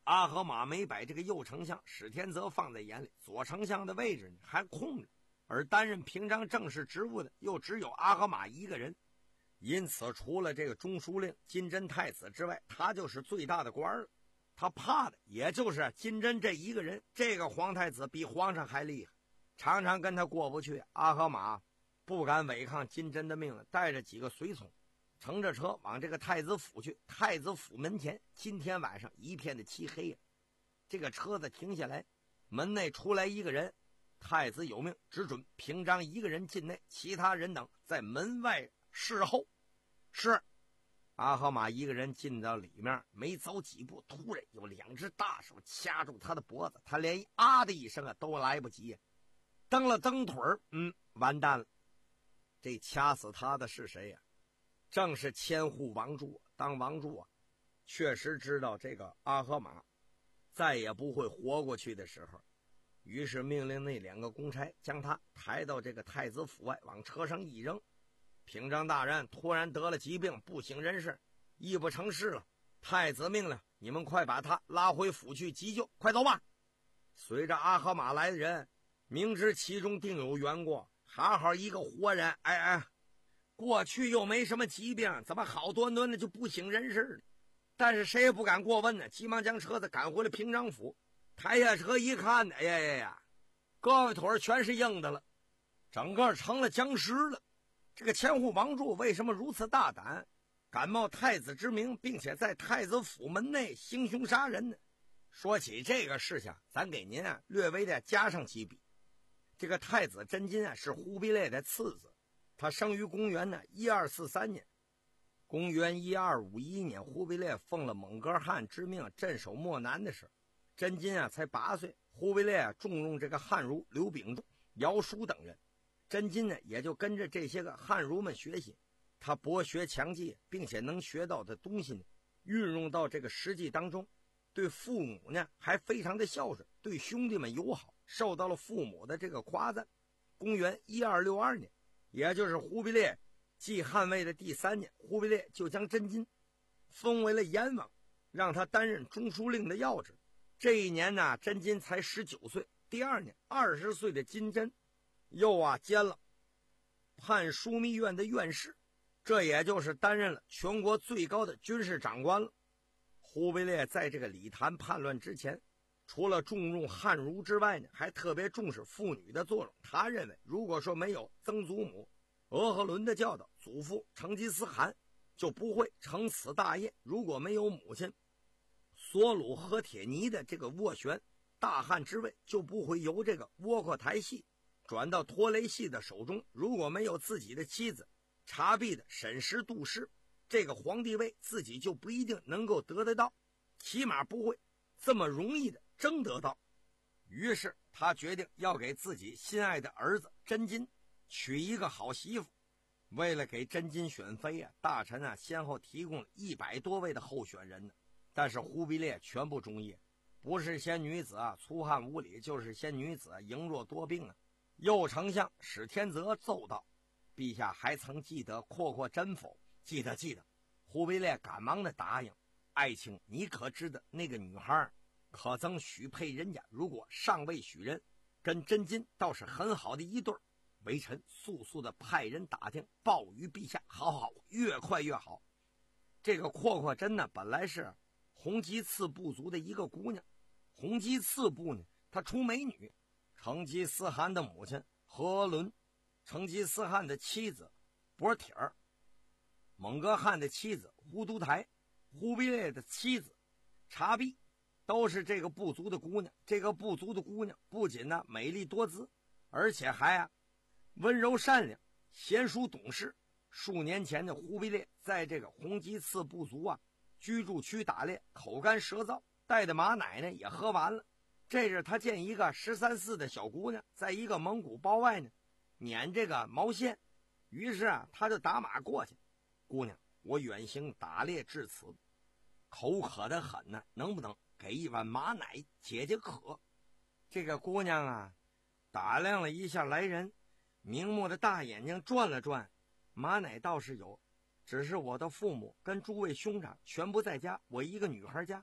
阿合马没把这个右丞相史天泽放在眼里，左丞相的位置呢还空着，而担任平章正式职务的又只有阿合马一个人，因此除了这个中书令金针太子之外，他就是最大的官了。他怕的也就是金针这一个人，这个皇太子比皇上还厉害，常常跟他过不去。阿合马不敢违抗金针的命令，带着几个随从乘着车往这个太子府去。太子府门前今天晚上一片的漆黑啊，这个车子停下来，门内出来一个人，太子有命只准平章一个人进内，其他人等在门外侍候。是阿合马一个人进到里面，没走几步，突然有两只大手掐住他的脖子，他连啊的一声啊都来不及，蹬了蹬腿儿，嗯，完蛋了。这掐死他的是谁呀、啊？正是千户王柱。当王柱啊确实知道这个阿合马再也不会活过去的时候，于是命令那两个公差将他抬到这个太子府外，往车上一扔。平章大人突然得了疾病，不省人事，义不成事了。太子命令你们快把他拉回府去急救，快走吧。随着阿合马来的人明知其中定有缘故，好好一个活人，哎哎，过去又没什么疾病，怎么好端端的就不省人事了？但是谁也不敢过问呢，急忙将车子赶回了平章府。抬下车一看，哎呀呀呀，胳膊腿全是硬的了，整个成了僵尸了。这个千户王柱为什么如此大胆，敢冒太子之名，并且在太子府门内行凶杀人呢？说起这个事情，咱给您啊略微的加上几笔。这个太子真金啊是忽必烈的次子，他生于公元呢一二四三年。公元一二五一年，忽必烈奉了蒙哥汗之命镇守漠南的时候，真金啊才八岁。忽必烈啊重用这个汉儒刘秉仲、姚舒等人，真金呢也就跟着这些个汉儒们学习。他博学强记，并且能学到的东西呢运用到这个实际当中。对父母呢还非常的孝顺，对兄弟们友好，受到了父母的这个夸赞。公元一二六二年，也就是忽必烈继汉位的第三年，忽必烈就将真金封为了燕王，让他担任中书令的要职。这一年呢，真金才十九岁。第二年，二十岁的金针又啊兼了判枢密院的院士，这也就是担任了全国最高的军事长官了。忽必烈在这个礼坛叛乱之前，除了重用汉儒之外呢，还特别重视妇女的作用。他认为，如果说没有曾祖母额贺伦的教导，祖父成吉思汗就不会成此大业；如果没有母亲索鲁和铁尼的这个斡旋，大汉之位就不会由这个窝阔台系转到拖雷系的手中；如果没有自己的妻子察必的审时度势，这个皇帝位自己就不一定能够得得到，起码不会这么容易的争得到。于是他决定要给自己心爱的儿子真金娶一个好媳妇。为了给真金选妃啊，大臣啊先后提供了一百多位的候选人呢，但是忽必烈全部中意，不是嫌女子啊粗汉无礼，就是嫌女子啊羸弱多病啊。右丞相史天泽奏道：“陛下还曾记得阔阔真否？”“记得记得。”忽必烈赶忙的答应：“爱卿，你可知道那个女孩可曾许配人家？如果尚未许人，跟真金倒是很好的一对儿。微臣速速的派人打听，报与陛下。”“好好，越快越好。”这个阔阔真呢，本来是红吉次部族的一个姑娘。红吉次部呢，她出美女。成吉思汗的母亲和伦，成吉思汗的妻子伯铁儿，蒙哥汗的妻子忽都台，忽必烈的妻子察必，都是这个部族的姑娘。这个部族的姑娘不仅呢美丽多姿，而且还啊温柔善良，贤淑懂事。数年前的忽必烈在这个红吉次部族啊居住区打猎，口干舌燥，带的马奶呢也喝完了。这是他见一个十三四的小姑娘，在一个蒙古包外呢撵这个毛线，于是啊他就打马过去。“姑娘，我远行打猎至此，口渴得很呢，能不能给一碗马奶解解渴？”这个姑娘啊打量了一下来人，明目的大眼睛转了转，“马奶倒是有，只是我的父母跟诸位兄长全不在家，我一个女孩家，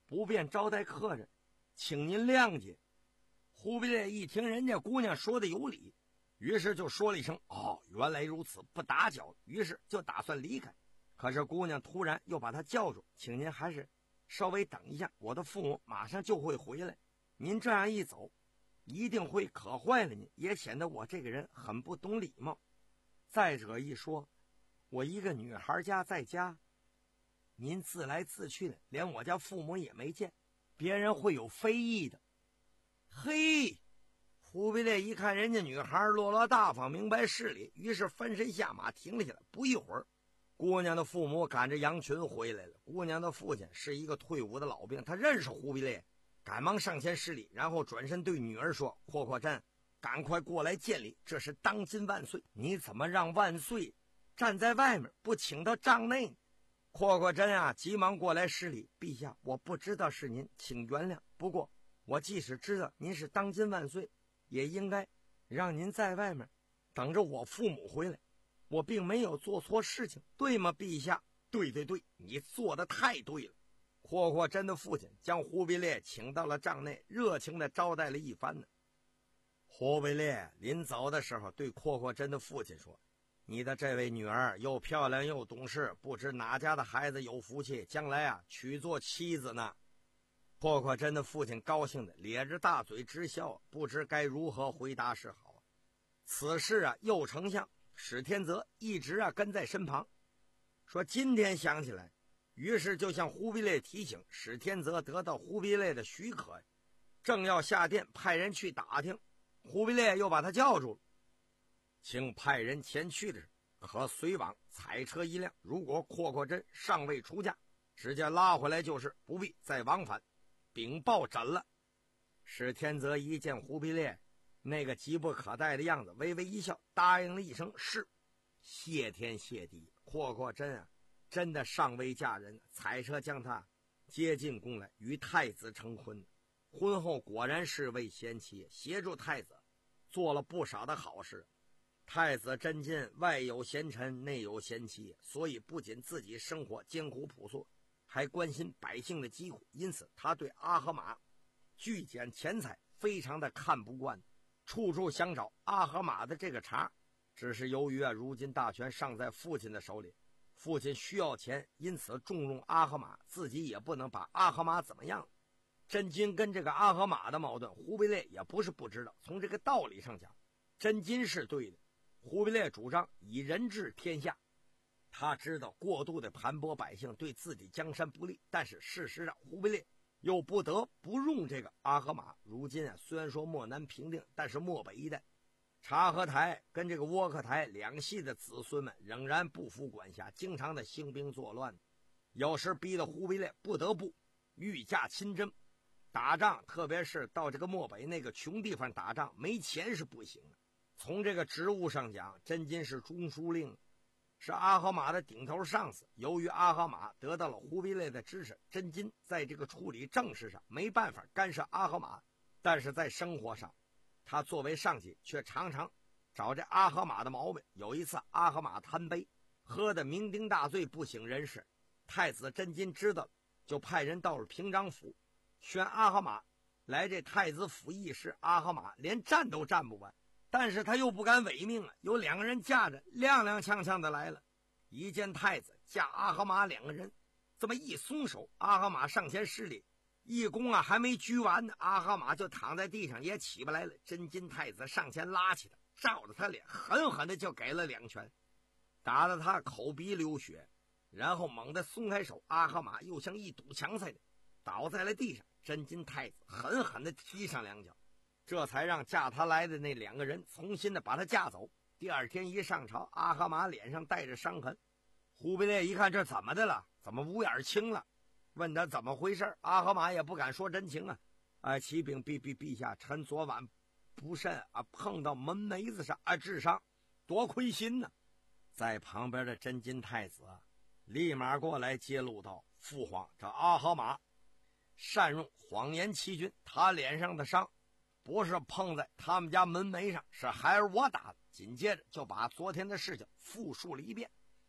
不便招待客人，请您谅解。忽必烈一听人家姑娘说的有理，于是就说了一声哦，原来如此，不打搅了，于是就打算离开。可是姑娘突然又把他叫住，请您还是稍微等一下，我的父母马上就会回来，您这样一走一定会可坏了您，也显得我这个人很不懂礼貌。再者一说，我一个女孩家在家，您自来自去的，连我家父母也没见，别人会有非议的。嘿，忽必烈一看人家女孩落落大方，明白事理，于是翻身下马停了下来。不一会儿，姑娘的父母赶着羊群回来了。姑娘的父亲是一个退伍的老兵，他认识忽必烈，赶忙上前施礼，然后转身对女儿说：阔阔真，赶快过来见礼，这是当今万岁，你怎么让万岁站在外面不请到帐内？阔阔真啊急忙过来施礼，陛下，我不知道是您，请原谅，不过我即使知道您是当今万岁，也应该让您在外面等着我父母回来，我并没有做错事情，对吗，陛下？对对对，你做的太对了。阔阔真的父亲将忽必烈请到了帐内，热情地招待了一番呢。忽必烈临走的时候对阔阔真的父亲说：你的这位女儿又漂亮又懂事，不知哪家的孩子有福气，将来啊娶做妻子呢。阔阔真的父亲高兴的咧着大嘴直笑，不知该如何回答是好。此事啊，右丞相史天泽一直啊跟在身旁，说今天想起来，于是就向忽必烈提醒。史天泽得到忽必烈的许可，正要下殿派人去打听，忽必烈又把他叫住了，请派人前去的时可随往彩车一辆，如果阔阔真尚未出嫁，直接拉回来就是，不必再往返，禀报斩了。史天泽一见忽必烈那个急不可待的样子，微微一笑，答应了一声是。谢天谢地，阔阔真啊真的尚未嫁人，彩车将他接进宫来，与太子成婚。婚后果然是位贤妻，协助太子做了不少的好事。太子真金外有贤臣，内有贤妻，所以不仅自己生活艰苦朴素，还关心百姓的疾苦，因此他对阿合马巨减钱财非常的看不惯，处处想找阿合马的这个茬。只是由于啊，如今大权尚在父亲的手里，父亲需要钱，因此重用阿合马，自己也不能把阿合马怎么样。真金跟这个阿合马的矛盾，忽必烈也不是不知道，从这个道理上讲，真金是对的。忽必烈主张以人治天下，他知道过度的盘剥百姓对自己江山不利，但是事实上忽必烈又不得不用这个阿合马。如今啊，虽然说漠南平定，但是漠北一带察合台跟这个窝克台两系的子孙们仍然不服管辖，经常的兴兵作乱，有时逼得忽必烈不得不御驾亲征打仗，特别是到这个漠北那个穷地方打仗，没钱是不行的。从这个职务上讲，真金是中书令，是阿合马的顶头上司。由于阿合马得到了忽必烈的支持，真金在这个处理政事上没办法干涉阿合马，但是在生活上，他作为上级却常常找这阿合马的毛病。有一次阿合马贪杯，喝得酩酊大醉不省人事，太子真金知道了，就派人到了平章府宣阿合马来这太子府议事。阿合马连站都站不稳，但是他又不敢违命啊，有两个人架着踉踉跄跄的来了。一见太子架阿合马两个人这么一松手，阿合马上前施礼，一躬啊还没鞠完呢，阿合马就躺在地上也起不来了。真金太子上前拉起他，照着他脸狠狠的就给了两拳，打得他口鼻流血，然后猛地松开手，阿合马又像一堵墙似的倒在了地上。真金太子狠狠的踢上两脚，这才让架他来的那两个人重新的把他架走。第二天一上朝，阿合马脸上带着伤痕，忽必烈一看这怎么的了，怎么五眼青了，问他怎么回事，阿合马也不敢说真情啊。啊，启禀陛陛陛下，臣昨晚不慎啊碰到门楣子上啊致伤，多亏心呢。在旁边的真金太子啊立马过来揭露道：父皇，这阿合马善用谎言欺君，他脸上的伤不是碰在他们家门楣上，是孩儿我打的。紧接着就把昨天的事情复述了一遍。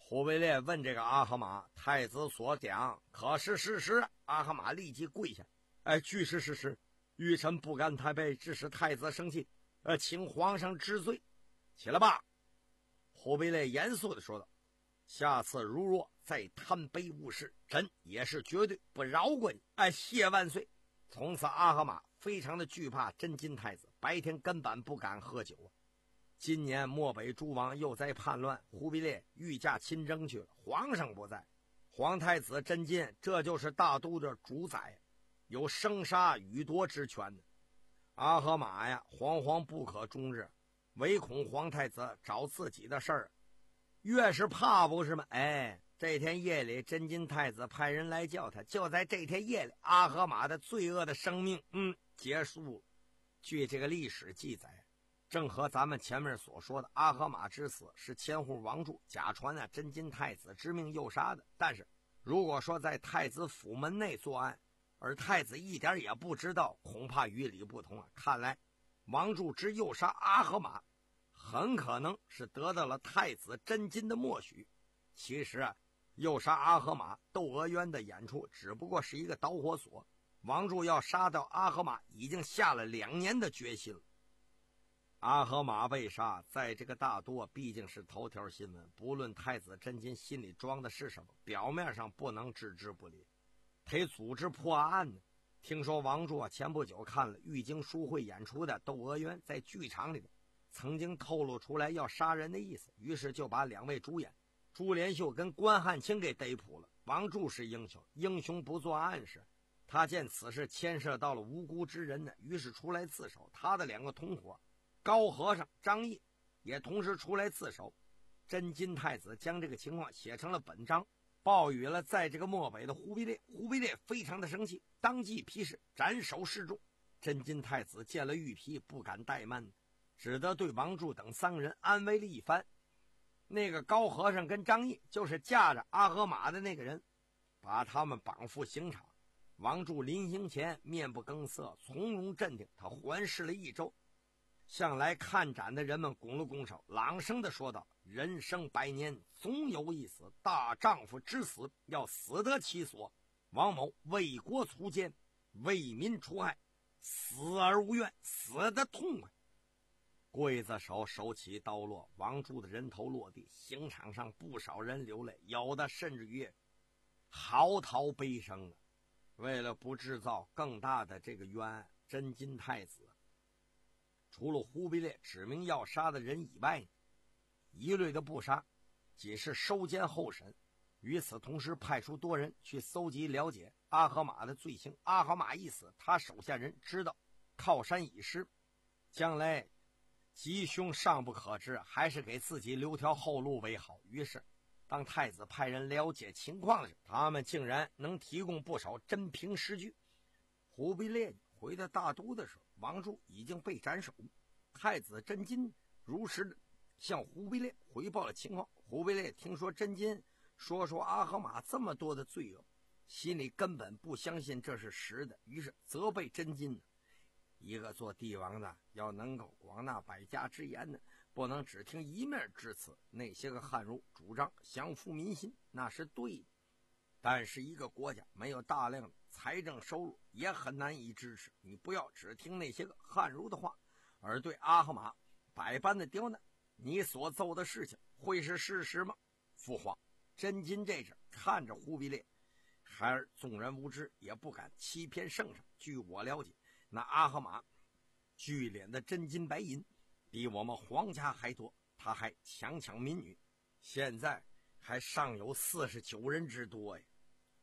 忽必烈问这个阿合马，太子所讲可是事实？阿合马立即跪下，哎，据是事实，愚臣不敢太卑，致使太子生气，呃，请皇上治罪。起来吧。忽必烈严肃地说道，下次如若再贪卑误事，朕也是绝对不饶过你。哎，谢万岁。从此阿合马非常的惧怕真金太子，白天根本不敢喝酒啊。今年漠北诸王又在叛乱，忽必烈御驾亲征去了，皇上不在，皇太子真金这就是大都的主宰，有生杀予夺之权的。阿合马呀，惶惶不可终日，唯恐皇太子找自己的事儿，越是怕不是吗？哎，这天夜里，真金太子派人来叫他，就在这天夜里，阿合马的罪恶的生命，嗯，结束了。据这个历史记载，正和咱们前面所说的，阿合马之死是千户王柱假传啊真金太子之命诱杀的。但是如果说在太子府门内作案，而太子一点也不知道，恐怕与理不同啊。看来王柱之诱杀阿合马，很可能是得到了太子真金的默许。其实啊，诱杀阿合马窦娥冤的演出只不过是一个导火索，王柱要杀掉阿合马已经下了两年的决心了。阿合马被杀，在这个大都毕竟是头条新闻，不论太子真金心里装的是什么，表面上不能置之不理，得组织破案呢。听说王柱啊，前不久看了玉京书会演出的窦娥冤，在剧场里边曾经透露出来要杀人的意思，于是就把两位主演朱连秀跟关汉卿给逮捕了。王柱是英雄，英雄不做暗事，他见此事牵涉到了无辜之人呢，于是出来自首。他的两个同伙高和尚张毅也同时出来自首。真金太子将这个情况写成了本章，报与了在这个漠北的忽必烈。忽必烈非常的生气，当即批示斩首示众。真金太子见了玉皮，不敢怠慢，只得对王柱等三个人安慰了一番。那个高和尚跟张毅就是驾着阿合马的那个人，把他们绑赴刑场。王柱临行前面不更色，从容镇定，他环视了一周，向来看展的人们拱了拱手，朗声地说道，人生百年总有一死，大丈夫之死要死得其所。王某为国除奸，为民除害，死而无怨，死得痛快。刽子手手起刀落，王柱的人头落地，刑场上不少人流泪，有的甚至于嚎啕悲声啊。为了不制造更大的这个冤案，真金太子除了忽必烈指明要杀的人以外，一律的不杀，仅是收监候审。与此同时，派出多人去搜集了解阿合马的罪行。阿合马一死，他手下人知道靠山已失，将来吉凶尚不可知，还是给自己留条后路为好。于是当太子派人了解情况时，他们竟然能提供不少真凭实据。忽必烈回到大都的时候，王柱已经被斩首。太子真金如实的向忽必烈回报了情况。忽必烈听说真金说说阿合马这么多的罪恶，心里根本不相信这是实的，于是责备真金。一个做帝王的要能够广纳百家之言呢，不能只听一面之词。那些个汉儒主张降服民心，那是对的，但是一个国家没有大量的财政收入，也很难以支持。你不要只听那些个汉儒的话，而对阿合马百般的刁难。你所奏的事情会是事实吗？父皇，真金这阵看着忽必烈，孩儿纵然无知，也不敢欺骗圣上。据我了解，那阿合马聚敛的真金白银比我们皇家还多，他还强抢民女，现在还尚有四十九人之多呀。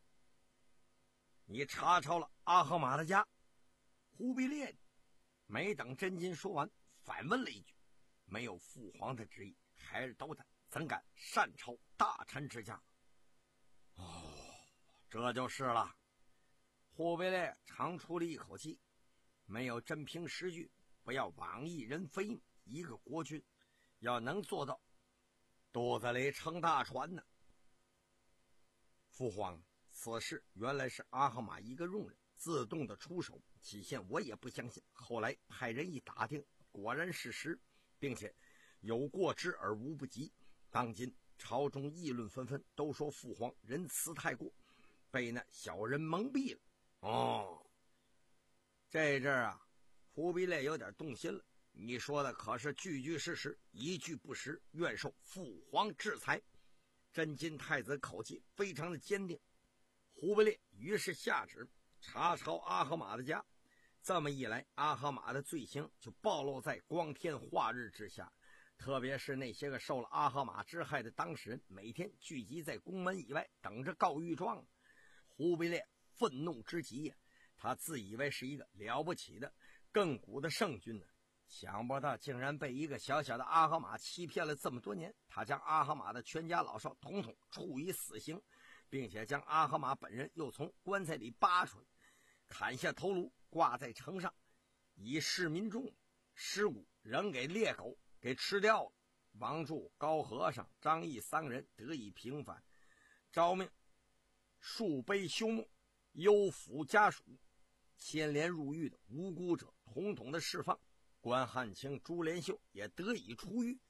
你查抄了阿合马的家。忽必烈没等真金说完，反问了一句，没有父皇的旨意，孩儿斗胆，怎敢擅抄大臣之家？哦，这就是了。忽必烈长出了一口气，没有真凭实据，不要妄议人非。一个国君要能做到肚子里撑大船呢。父皇，此事原来是阿合马一个佣人自动的出手，起先我也不相信，后来派人一打听，果然是实，并且有过之而无不及。当今朝中议论纷纷，都说父皇仁慈太过，被那小人蒙蔽了。哦，这阵儿啊，忽必烈有点动心了。你说的可是句句是实，一句不实，愿受父皇制裁。真金太子口气非常的坚定。忽必烈于是下旨查抄阿合马的家，这么一来，阿合马的罪行就暴露在光天化日之下。特别是那些个受了阿合马之害的当事人，每天聚集在宫门以外等着告御状。忽必烈愤怒之极呀，他自以为是一个了不起的亘古的圣君呢，想不到竟然被一个小小的阿合马欺骗了这么多年。他将阿合马的全家老少统统处以死刑，并且将阿合马本人又从棺材里拔出来，砍下头颅挂在城上，以示民众，尸骨扔给猎狗给吃掉了。王柱、高和尚、张毅三个人得以平反，诏命数碑休墓，幽府家属，牵连入狱的无辜者统统的释放。关汉卿、朱连秀也得以出狱。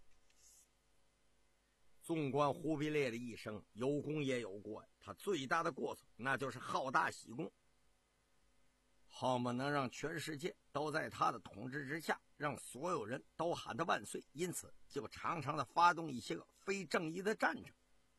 纵观忽必烈的一生，有功也有过，他最大的过错那就是好大喜功，好么能让全世界都在他的统治之下，让所有人都喊他万岁，因此就常常的发动一些个非正义的战争。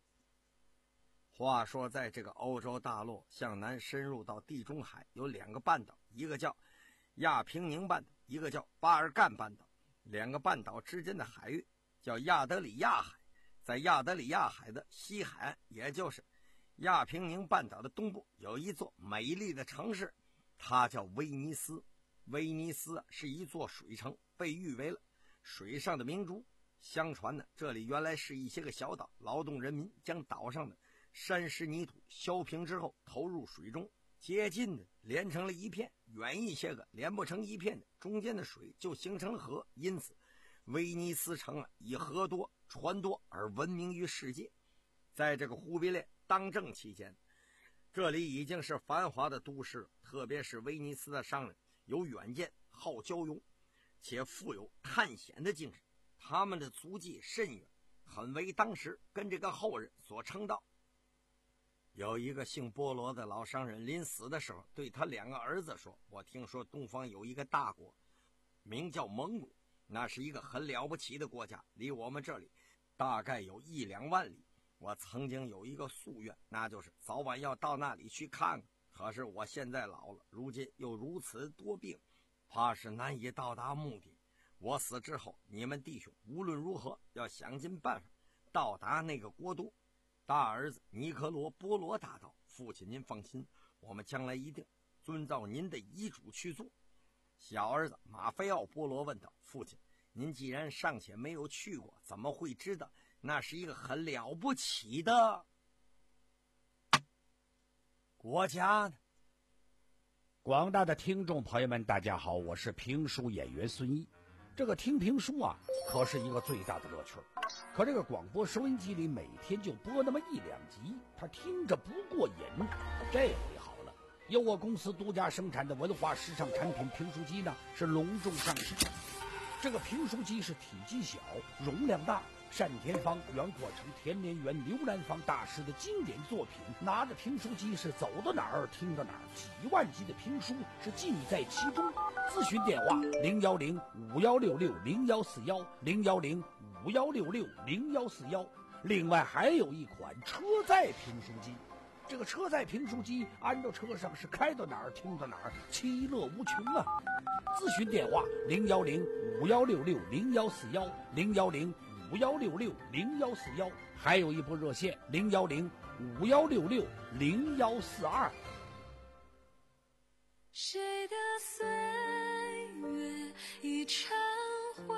话说在这个欧洲大陆向南深入到地中海，有两个半岛，一个叫亚平宁半岛，一个叫巴尔干半岛。两个半岛之间的海域叫亚德里亚海，在亚德里亚海的西海岸，也就是亚平宁半岛的东部，有一座美丽的城市，它叫威尼斯。威尼斯是一座水城，被誉为了水上的明珠。相传呢，这里原来是一些个小岛，劳动人民将岛上的山石泥土削平之后投入水中，接近的连成了一片，远一些个连不成一片的，中间的水就形成了河。因此威尼斯城啊，以河多船多而闻名于世界。在这个忽必烈当政期间，这里已经是繁华的都市，特别是威尼斯的商人有远见，好骁勇，且富有探险的精神，他们的足迹甚远，很为当时跟这个后人所称道。有一个姓波罗的老商人临死的时候对他两个儿子说，我听说东方有一个大国名叫蒙古，那是一个很了不起的国家，离我们这里大概有一两万里。我曾经有一个夙愿，那就是早晚要到那里去看看，可是我现在老了，如今又如此多病，怕是难以到达目的。我死之后，你们弟兄无论如何要想尽办法到达那个国都。大儿子尼科罗波罗答道，父亲您放心，我们将来一定遵照您的遗嘱去做。小儿子马菲奥波罗问道，父亲您既然尚且没有去过，怎么会知道那是一个很了不起的国家呢？ 广大的听众朋友们大家好，我是评书演员孙一。这个听评书啊，可是一个最大的乐趣，可这个广播收音机里每天就播那么一两集，他听着不过瘾。这回好了，由我公司独家生产的文化时尚产品评书机呢是隆重上市。这个评书机是体积小，容量大，单田芳、袁阔成、田连元、刘兰芳大师的经典作品，拿着评书机是走到哪儿听到哪儿，几万集的评书是尽在其中。咨询电话零幺零五幺六六零幺四幺零幺零五幺六六零幺四幺。另外还有一款车载评书机，这个车载评书机安到车上是开到哪儿听到哪儿，其乐无穷啊！咨询电话零幺零五幺六六零幺四幺零幺零五幺六六零幺四幺，还有一部热线零幺零五幺六六零幺四二。 谁的岁月已成灰，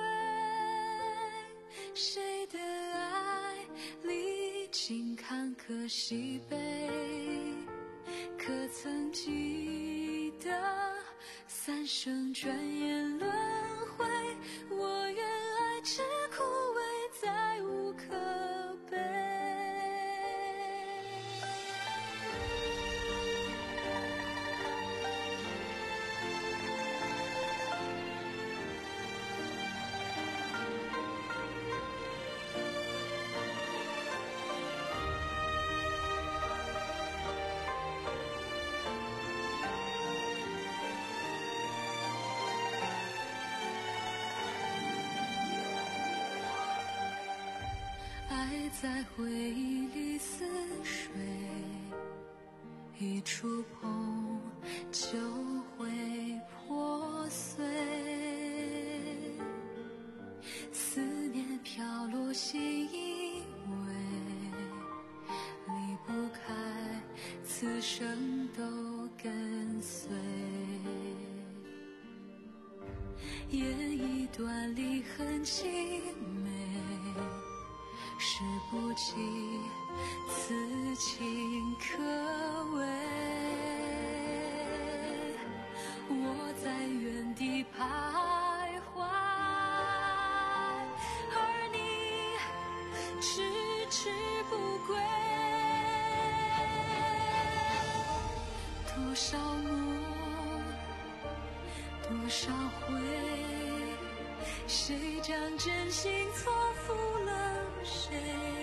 谁的爱历经坎坷喜悲，可曾记得三生转眼轮回，我愿爱只枯萎再无可悲。 在回忆里似水，一触碰就会破碎。思念飘落心依偎，离不开，此生都跟随。演一段离恨凄美，拾不起此情可畏。我在原地徘徊，而你迟迟不归。多少梦，多少回，谁将真心错付了谁？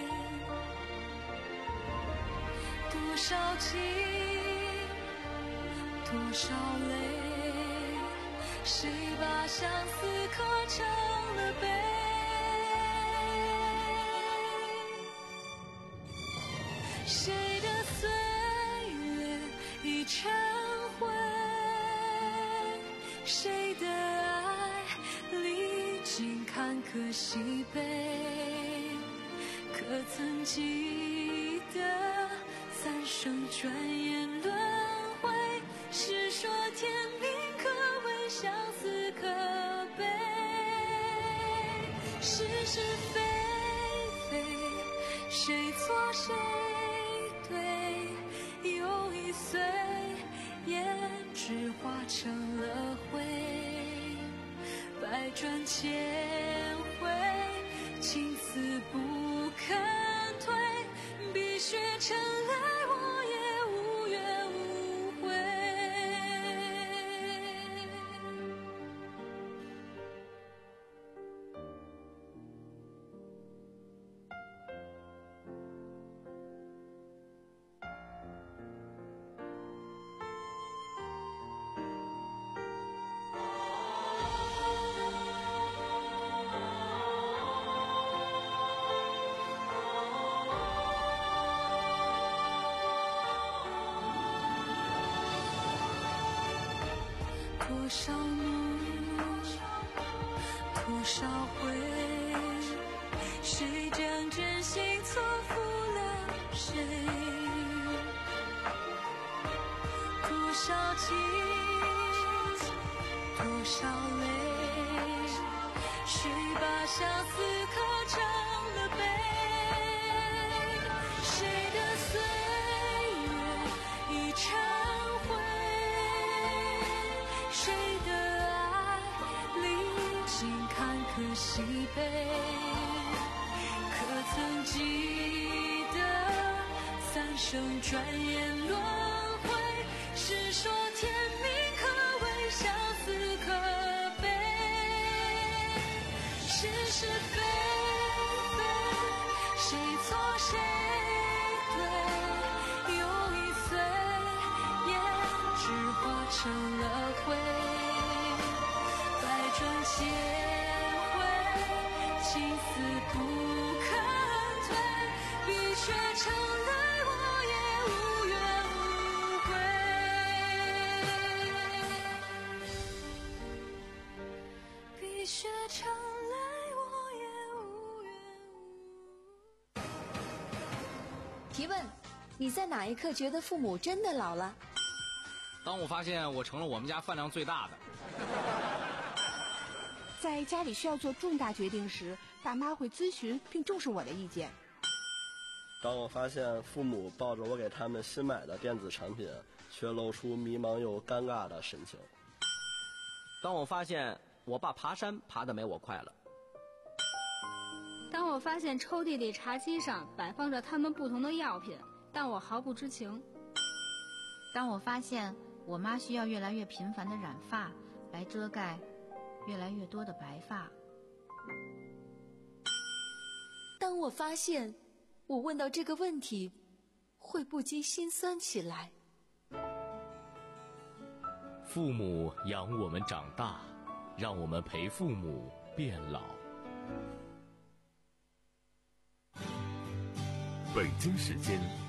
多少情，多少泪，谁把相思刻成了碑？谁的岁月已成灰？谁的爱历经坎坷喜悲？可曾记得三生转眼轮回？是说天命可畏，相思可悲。是是非非，谁错谁对？又一岁，胭脂化成了灰。百转千回，情丝不肯退。碧血成泪，我也无怨无悔。多少梦，多少回，谁将真心错付了谁？多少情，多少泪，谁把相思刻成了碑？谁的岁月已成灰？谁的爱历经坎坷喜悲？可曾记得三生转眼轮回？是说天命可畏，相思可悲。是是非非，谁错谁对？又一岁，胭脂化成了灰。百转千回，情丝不肯退。碧血成泪，我也无怨无悔。碧血成泪，我也无怨无悔。 提问：你在哪一刻觉得父母真的老了？ 当我发现我成了我们家饭量最大的。 在家里需要做重大决定时，爸妈会咨询并重视我的意见。 当我发现父母抱着我给他们新买的电子产品，却露出迷茫又尴尬的神情。 当我发现我爸爬山爬得没我快了。 当我发现抽屉里茶几上摆放着他们不同的药品，但我毫不知情。 当我发现我妈需要越来越频繁的染发，来遮盖越来越多的白发。 当我发现我问到这个问题会不禁心酸起来。 父母养我们长大，让我们陪父母变老。 北京时间